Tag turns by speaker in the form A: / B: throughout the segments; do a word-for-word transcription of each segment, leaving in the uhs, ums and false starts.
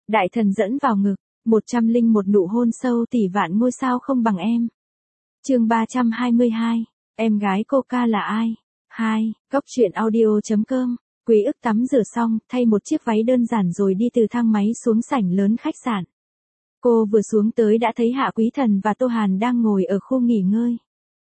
A: Đại thần dẫn vào ngực, một trăm linh một nụ hôn sâu tỷ vạn ngôi sao không bằng em. Chương ba trăm hai mươi hai, em gái Coca là ai? hai, Cốc truyện audio.com. Quý ức tắm rửa xong, thay một chiếc váy đơn giản rồi đi từ thang máy xuống sảnh lớn khách sạn. Cô vừa xuống tới đã thấy Hạ Quý Thần và Tô Hàn đang ngồi ở khu nghỉ ngơi.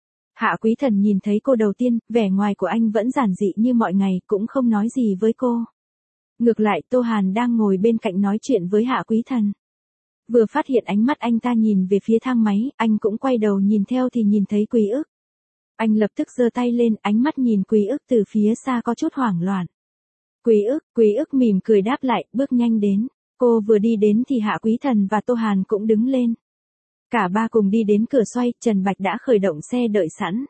A: Hạ Quý Thần nhìn thấy cô đầu tiên, vẻ ngoài của anh vẫn giản dị như mọi ngày, cũng không nói gì với cô. Ngược lại Tô Hàn đang ngồi bên cạnh nói chuyện với Hạ Quý Thần. Vừa phát hiện ánh mắt anh ta nhìn về phía thang máy, anh cũng quay đầu nhìn theo thì nhìn thấy Quý ức. Anh lập tức giơ tay lên, ánh mắt nhìn Quý ức từ phía xa có chút hoảng loạn. Quý ức, Quý ức mỉm cười đáp lại, bước nhanh đến. Cô vừa đi đến thì Hạ Quý Thần và Tô Hàn cũng đứng lên. Cả ba cùng đi đến cửa xoay, Trần Bạch đã khởi động xe đợi sẵn.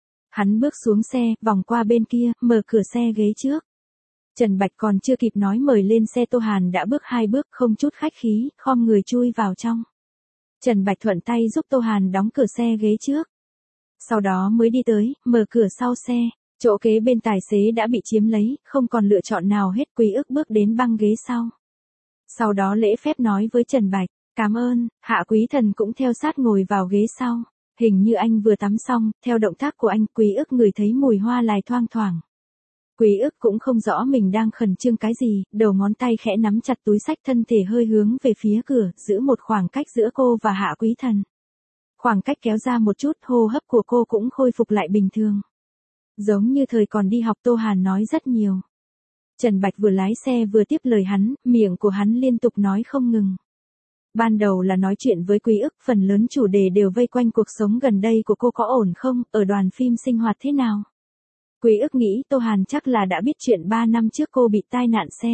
A: Hắn bước xuống xe, vòng qua bên kia, mở cửa xe ghế trước. Trần Bạch còn chưa kịp nói mời lên xe, Tô Hàn đã bước hai bước không chút khách khí, khom người chui vào trong. Trần Bạch thuận tay giúp Tô Hàn đóng cửa xe ghế trước. Sau đó mới đi tới, mở cửa sau xe, chỗ kế bên tài xế đã bị chiếm lấy, không còn lựa chọn nào hết. Quý ức bước đến băng ghế sau. Sau đó lễ phép nói với Trần Bạch, cảm ơn. Hạ Quý Thần cũng theo sát ngồi vào ghế sau. Hình như anh vừa tắm xong, theo động tác của anh, Quý ức ngửi thấy mùi hoa lại thoang thoảng. Quý ức cũng không rõ mình đang khẩn trương cái gì, đầu ngón tay khẽ nắm chặt túi xách, thân thể hơi hướng về phía cửa, giữ một khoảng cách giữa cô và Hạ Quý Thần. Khoảng cách kéo ra một chút, hô hấp của cô cũng khôi phục lại bình thường. Giống như thời còn đi học. Tô Hàn nói rất nhiều. Trần Bạch vừa lái xe vừa tiếp lời hắn, miệng của hắn liên tục nói không ngừng. Ban đầu là nói chuyện với Quý ức, phần lớn chủ đề đều vây quanh cuộc sống gần đây của cô có ổn không, ở đoàn phim sinh hoạt thế nào. Quý ức nghĩ Tô Hàn chắc là đã biết chuyện ba năm trước cô bị tai nạn xe.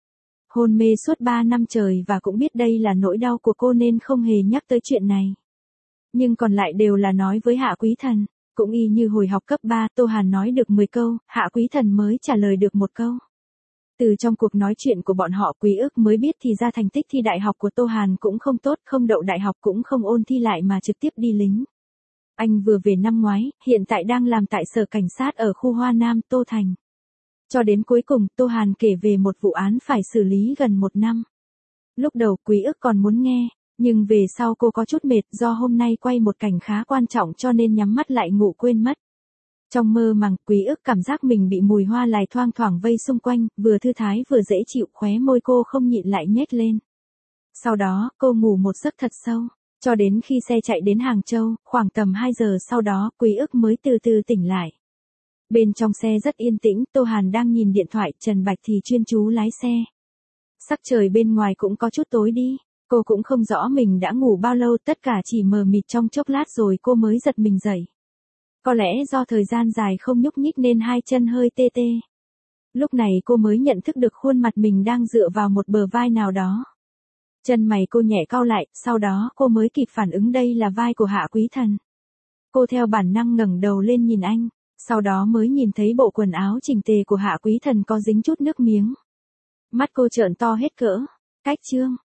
A: Hôn mê suốt ba năm trời và cũng biết đây là nỗi đau của cô nên không hề nhắc tới chuyện này. Nhưng còn lại đều là nói với Hạ Quý Thần. Cũng y như hồi học cấp ba, Tô Hàn nói được mười câu, Hạ Quý Thần mới trả lời được một câu. Từ trong cuộc nói chuyện của bọn họ, Quý ức mới biết thì ra thành tích thi đại học của Tô Hàn cũng không tốt, không đậu đại học cũng không ôn thi lại mà trực tiếp đi lính. Anh vừa về năm ngoái, hiện tại đang làm tại sở cảnh sát ở khu Hoa Nam, Tô Thành. Cho đến cuối cùng, Tô Hàn kể về một vụ án phải xử lý gần một năm. Lúc đầu Quý ức còn muốn nghe, nhưng về sau cô có chút mệt do hôm nay quay một cảnh khá quan trọng cho nên nhắm mắt lại ngủ quên mất. Trong mơ màng, Quý ức cảm giác mình bị mùi hoa lại thoang thoảng vây xung quanh, vừa thư thái vừa dễ chịu, khóe môi cô không nhịn lại nhếch lên. Sau đó, cô ngủ một giấc thật sâu, cho đến khi xe chạy đến Hàng Châu, khoảng tầm hai giờ sau đó, Quý ức mới từ từ tỉnh lại. Bên trong xe rất yên tĩnh, Tô Hàn đang nhìn điện thoại, Trần Bạch thì chuyên chú lái xe. Sắc trời bên ngoài cũng có chút tối đi, cô cũng không rõ mình đã ngủ bao lâu, tất cả chỉ mờ mịt trong chốc lát rồi cô mới giật mình dậy. Có lẽ do thời gian dài không nhúc nhích nên hai chân hơi tê tê. Lúc này cô mới nhận thức được khuôn mặt mình đang dựa vào một bờ vai nào đó. Chân mày cô nhẹ cau lại, sau đó cô mới kịp phản ứng đây là vai của Hạ Quý Thần. Cô theo bản năng ngẩng đầu lên nhìn anh, sau đó mới nhìn thấy bộ quần áo chỉnh tề của Hạ Quý Thần có dính chút nước miếng. Mắt cô trợn to hết cỡ. Cách chương,